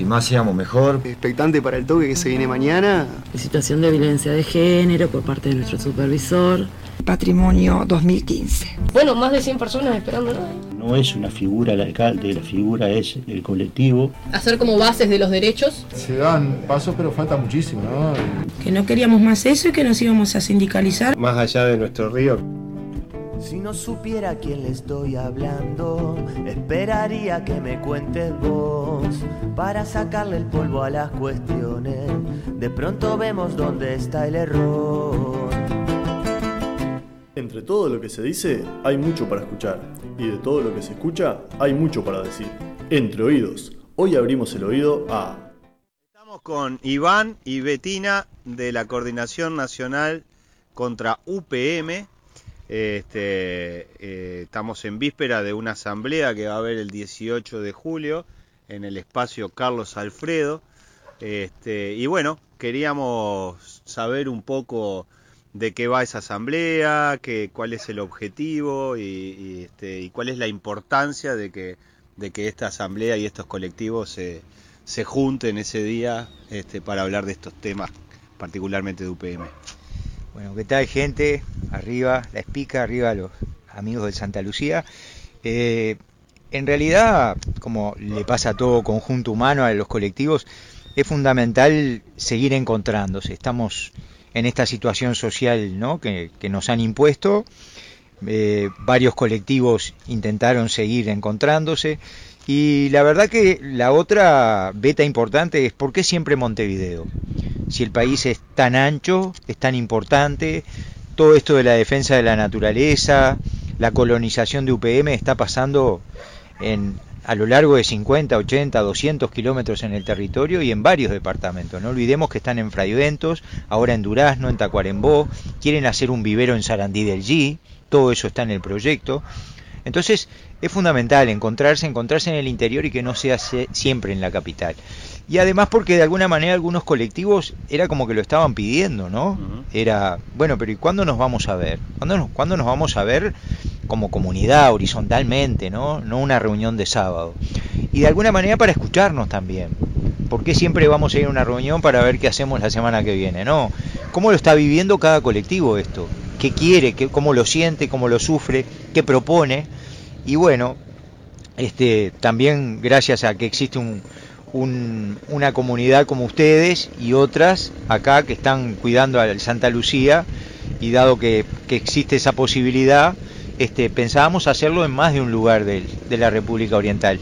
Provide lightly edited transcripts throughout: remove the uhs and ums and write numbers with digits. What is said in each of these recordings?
más seamos mejor. Expectante para el toque que se viene mañana. Situación de violencia de género por parte de nuestro supervisor. Patrimonio 2015. Bueno, más de 100 personas esperándolo. No es una figura el alcalde, la figura es el colectivo. Hacer como bases de los derechos. Se dan pasos, pero falta muchísimo, ¿no? Que no queríamos más eso y que nos íbamos a sindicalizar. Más allá de nuestro río. Si no supiera a quién le estoy hablando, esperaría que me cuentes vos, para sacarle el polvo a las cuestiones. De pronto vemos dónde está el error. Entre todo lo que se dice, hay mucho para escuchar. Y de todo lo que se escucha, hay mucho para decir. Entre oídos. Hoy abrimos el oído a... Estamos con Iván y Betina de la Coordinación Nacional contra UPM. Estamos en víspera de una asamblea que va a haber el 18 de julio en el espacio Carlos Alfredo. Y bueno, queríamos saber un poco de qué va esa asamblea, cuál es el objetivo y cuál es la importancia de que esta asamblea y estos colectivos se junten ese día para hablar de estos temas, particularmente de UPM. Bueno, ¿qué tal, gente? Arriba la Espica, arriba los amigos de Santa Lucía. En realidad, como le pasa a todo conjunto humano, a los colectivos, es fundamental seguir encontrándose. Estamos en esta situación social, ¿no?, que nos han impuesto. Varios colectivos intentaron seguir encontrándose. Y la verdad que la otra beta importante es ¿por qué siempre Montevideo? Si el país es tan ancho, es tan importante, todo esto de la defensa de la naturaleza, la colonización de UPM está pasando a lo largo de 50, 80, 200 kilómetros en el territorio y en varios departamentos. No olvidemos que están en Fraiventos, ahora en Durazno, en Tacuarembó, quieren hacer un vivero en Sarandí del G, todo eso está en el proyecto. Entonces es fundamental encontrarse en el interior y que no sea siempre en la capital. Y además porque de alguna manera algunos colectivos era como que lo estaban pidiendo, ¿no? Era, bueno, pero ¿y cuándo nos vamos a ver? ¿Cuándo nos vamos a ver como comunidad, horizontalmente, ¿no? No una reunión de sábado. Y de alguna manera para escucharnos también. ¿Por qué siempre vamos a ir a una reunión para ver qué hacemos la semana que viene? No, ¿cómo lo está viviendo cada colectivo esto? ¿Qué quiere? ¿Cómo lo siente? ¿Cómo lo sufre? ¿Qué propone? Y bueno, también gracias a que existe una comunidad como ustedes y otras acá que están cuidando a Santa Lucía, y dado que existe esa posibilidad, pensábamos hacerlo en más de un lugar de la República Oriental.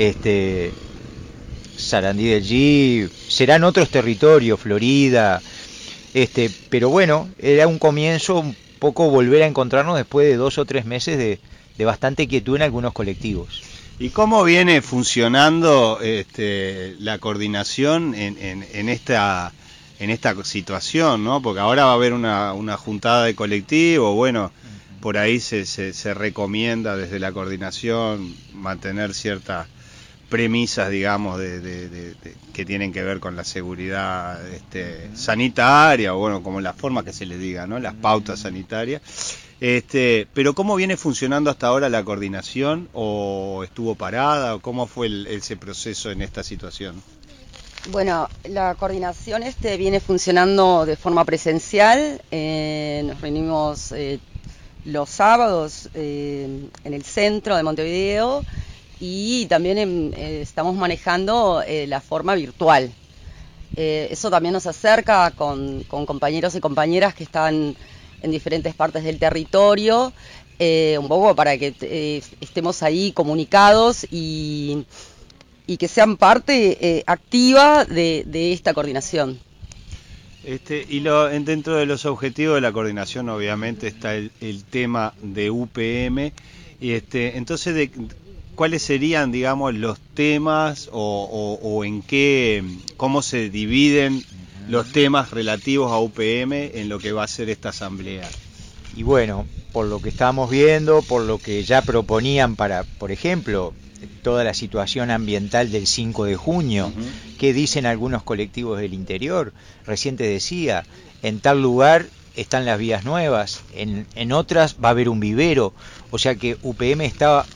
Sarandí del G, serán otros territorios, Florida, pero bueno, era un comienzo, un poco volver a encontrarnos después de 2 o 3 meses de bastante quietud en algunos colectivos. ¿Y cómo viene funcionando la coordinación en esta situación, ¿no? Porque ahora va a haber una juntada de colectivo, bueno, por ahí se recomienda desde la coordinación mantener ciertas premisas, digamos, que tienen que ver con la seguridad sanitaria, o bueno, como la forma que se le diga, ¿no? Las pautas sanitarias. Pero ¿cómo viene funcionando hasta ahora la coordinación? ¿O estuvo parada? ¿O cómo fue ese proceso en esta situación? Bueno, la coordinación viene funcionando de forma presencial. Nos reunimos los sábados en el centro de Montevideo, y también estamos manejando la forma virtual. Eso también nos acerca con compañeros y compañeras que están en diferentes partes del territorio, un poco para que estemos ahí comunicados y que sean parte activa de esta coordinación. Y dentro de los objetivos de la coordinación obviamente está el tema de UPM, y entonces ¿cuáles serían, digamos, los temas o en cómo se dividen los temas relativos a UPM en lo que va a ser esta asamblea? Y bueno, por lo que estamos viendo, por lo que ya proponían para, por ejemplo, toda la situación ambiental del 5 de junio, ¿qué dicen algunos colectivos del interior? Recién te decía, en tal lugar están las vías nuevas, en otras va a haber un vivero, o sea que UPM estaba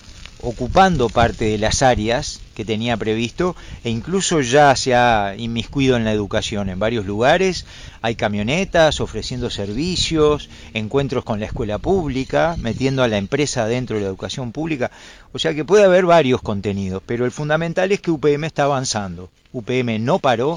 ocupando parte de las áreas que tenía previsto e incluso ya se ha inmiscuido en la educación en varios lugares. Hay camionetas ofreciendo servicios, encuentros con la escuela pública, metiendo a la empresa dentro de la educación pública. O sea que puede haber varios contenidos, pero el fundamental es que UPM está avanzando. UPM no paró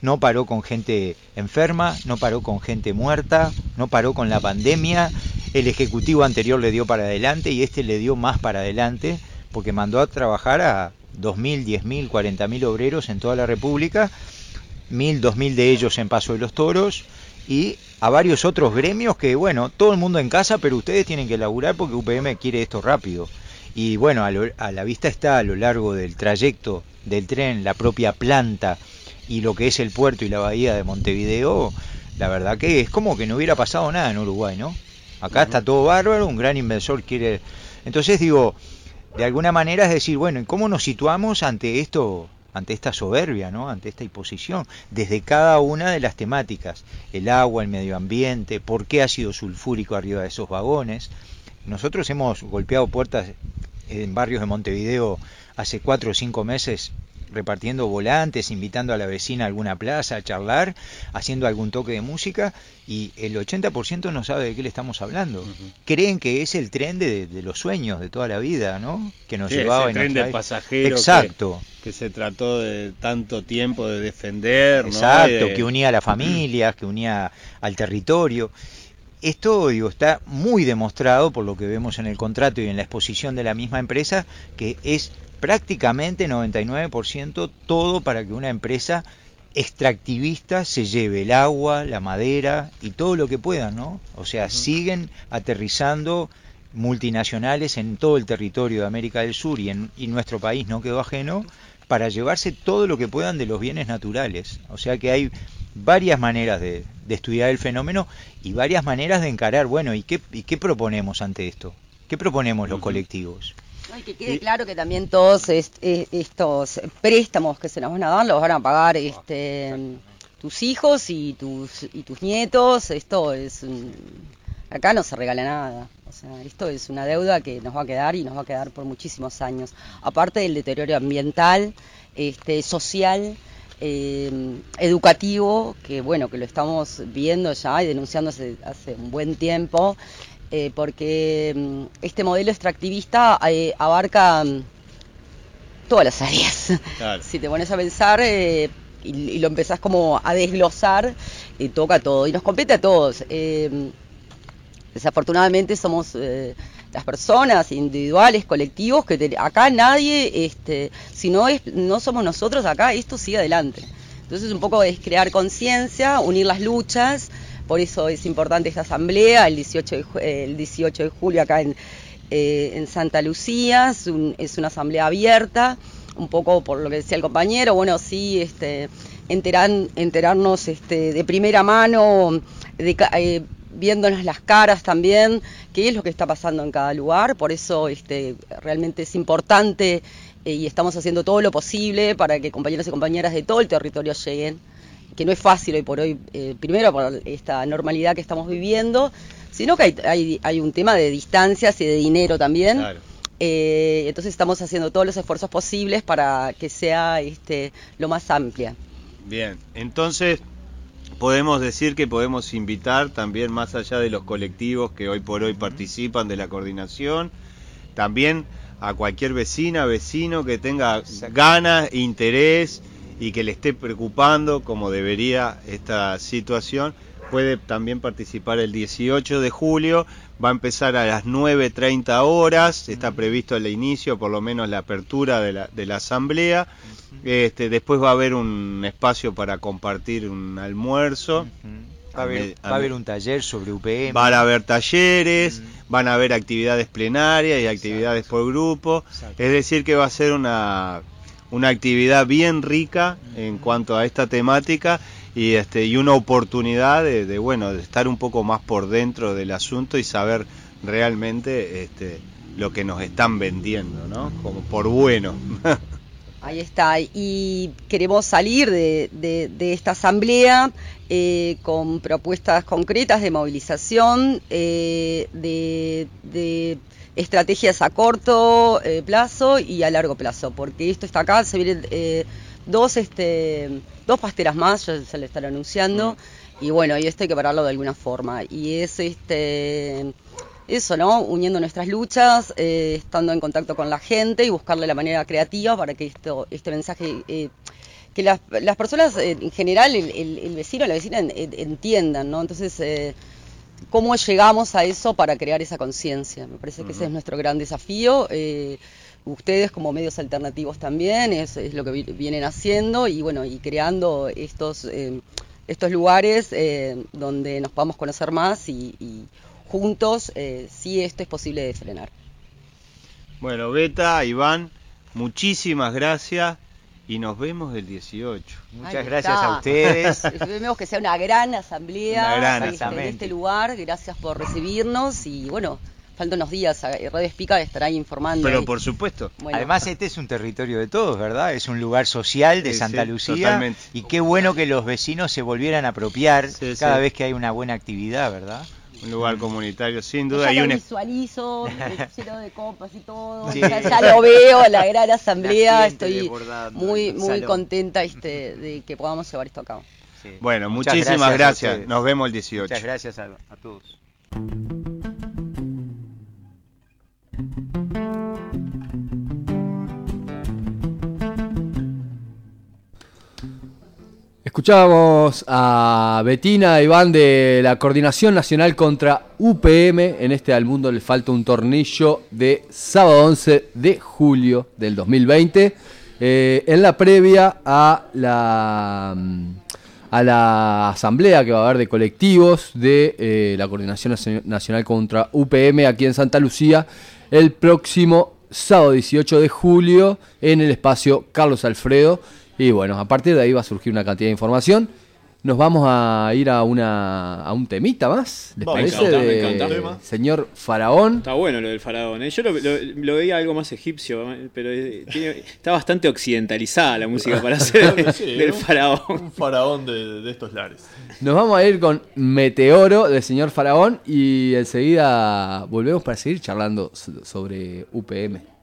con gente enferma, no paró con gente muerta, no paró con la pandemia. El ejecutivo anterior le dio para adelante y este le dio más para adelante porque mandó a trabajar a 2.000, 10.000, 40.000 obreros en toda la República, 1.000, 2.000 de ellos en Paso de los Toros y a varios otros gremios que, bueno, todo el mundo en casa, pero ustedes tienen que laburar porque UPM quiere esto rápido. Y bueno, a la vista está a lo largo del trayecto del tren, la propia planta y lo que es el puerto y la bahía de Montevideo, la verdad que es como que no hubiera pasado nada en Uruguay, ¿no? Acá está todo bárbaro, un gran inversor quiere... Entonces digo, de alguna manera es decir, bueno, ¿y cómo nos situamos ante esto, ante esta soberbia, ¿no? Ante esta imposición? Desde cada una de las temáticas, el agua, el medio ambiente, por qué ácido sulfúrico arriba de esos vagones. Nosotros hemos golpeado puertas en barrios de Montevideo hace 4 o 5 meses repartiendo volantes, invitando a la vecina a alguna plaza a charlar, haciendo algún toque de música, y el 80% no sabe de qué le estamos hablando. Creen que es el tren de los sueños de toda la vida, ¿no? Que nos llevaba el tren del pasajero. Exacto. Que se trató de tanto tiempo de defender, exacto, ¿no? Que unía a las familias, que unía al territorio. Esto, digo, está muy demostrado por lo que vemos en el contrato y en la exposición de la misma empresa, que es prácticamente 99% todo para que una empresa extractivista se lleve el agua, la madera y todo lo que puedan, ¿no? O sea, siguen aterrizando multinacionales en todo el territorio de América del Sur y nuestro país no quedó ajeno para llevarse todo lo que puedan de los bienes naturales. O sea que hay varias maneras de estudiar el fenómeno y varias maneras de encarar, bueno, ¿y qué proponemos ante esto? ¿Qué proponemos los colectivos? Y que quede claro que también todos estos préstamos que se nos van a dar los van a pagar tus hijos y tus nietos. Esto es acá no se regala nada. O sea, esto es una deuda que nos va a quedar y nos va a quedar por muchísimos años. Aparte del deterioro ambiental, social, educativo, que bueno, que lo estamos viendo ya y denunciando hace un buen tiempo. Porque este modelo extractivista abarca todas las áreas. Claro. Si te pones a pensar y lo empezás como a desglosar, toca todo y nos compete a todos. Desafortunadamente somos las personas individuales, colectivos, que acá nadie, si no somos nosotros acá, esto sigue adelante. Entonces un poco es crear conciencia, unir las luchas. Por eso es importante esta asamblea el 18 de julio acá en Santa Lucía. Es una asamblea abierta, un poco por lo que decía el compañero, bueno, sí, enterarnos de primera mano, viéndonos las caras también, qué es lo que está pasando en cada lugar. Por eso realmente es importante y estamos haciendo todo lo posible para que compañeros y compañeras de todo el territorio lleguen, que no es fácil hoy por hoy, primero por esta normalidad que estamos viviendo, sino que hay un tema de distancias y de dinero también. Claro. Entonces estamos haciendo todos los esfuerzos posibles para que sea lo más amplia. Bien, entonces podemos decir que podemos invitar también, más allá de los colectivos que hoy por hoy participan de la coordinación, también a cualquier vecina, vecino que tenga ganas, interés y que le esté preocupando como debería esta situación, puede también participar el 18 de julio, va a empezar a las 9:30 horas, está previsto el inicio, por lo menos la apertura de la asamblea, después va a haber un espacio para compartir un almuerzo, va a haber un taller sobre UPM, van a haber talleres, van a haber actividades plenarias y actividades por grupo, es decir que va a ser una actividad bien rica en cuanto a esta temática y una oportunidad de estar un poco más por dentro del asunto y saber realmente lo que nos están vendiendo, ¿no? Como por bueno. Ahí está, y queremos salir de esta asamblea con propuestas concretas de movilización, de estrategias a corto plazo y a largo plazo, porque esto está acá, se vienen dos pasteras más, ya se le están anunciando, y bueno, y esto hay que pararlo de alguna forma, y es eso, ¿no? Uniendo nuestras luchas, estando en contacto con la gente y buscarle la manera creativa para que este mensaje, que las personas en general, el vecino, la vecina entiendan, ¿no? Entonces, ¿cómo llegamos a eso para crear esa conciencia? Me parece que ese es nuestro gran desafío. Ustedes como medios alternativos también, es lo que vienen haciendo y bueno, y creando estos lugares donde nos podamos conocer más y juntos, sí, esto es posible de frenar. Bueno, Beta, Iván, muchísimas gracias y nos vemos el 18. Muchas gracias a ustedes. Esperemos que sea una gran asamblea en este lugar. Gracias por recibirnos y bueno, faltan unos días. Radio Espica estará ahí informando. Pero por supuesto. Bueno. Además este es un territorio de todos, ¿verdad? Es un lugar social de Santa Lucía. Totalmente. Y qué bueno que los vecinos se volvieran a apropiar cada vez que hay una buena actividad, ¿verdad? Un lugar comunitario, sin duda. Ya lo visualizo, lleno de copas y todo. Sí. Ya lo veo, la gran asamblea. Estoy muy contenta de que podamos llevar esto a cabo. Sí. Bueno, muchísimas gracias. Nos vemos el 18. Muchas gracias a todos. Escuchábamos a Betina Iván de la Coordinación Nacional contra UPM. En Al Mundo le falta un tornillo, de sábado 11 de julio del 2020. En la previa a la asamblea que va a haber de colectivos de la Coordinación Nacional contra UPM aquí en Santa Lucía el próximo sábado 18 de julio en el espacio Carlos Alfredo. Y bueno, a partir de ahí va a surgir una cantidad de información. Nos vamos a ir a un temita más, ¿les parece? Me encanta. Señor Faraón. Está bueno lo del Faraón, ¿eh? Yo lo veía algo más egipcio, pero está bastante occidentalizada la música para hacer del Faraón. Un faraón de estos lares. Nos vamos a ir con Meteoro del señor Faraón y enseguida volvemos para seguir charlando sobre UPM.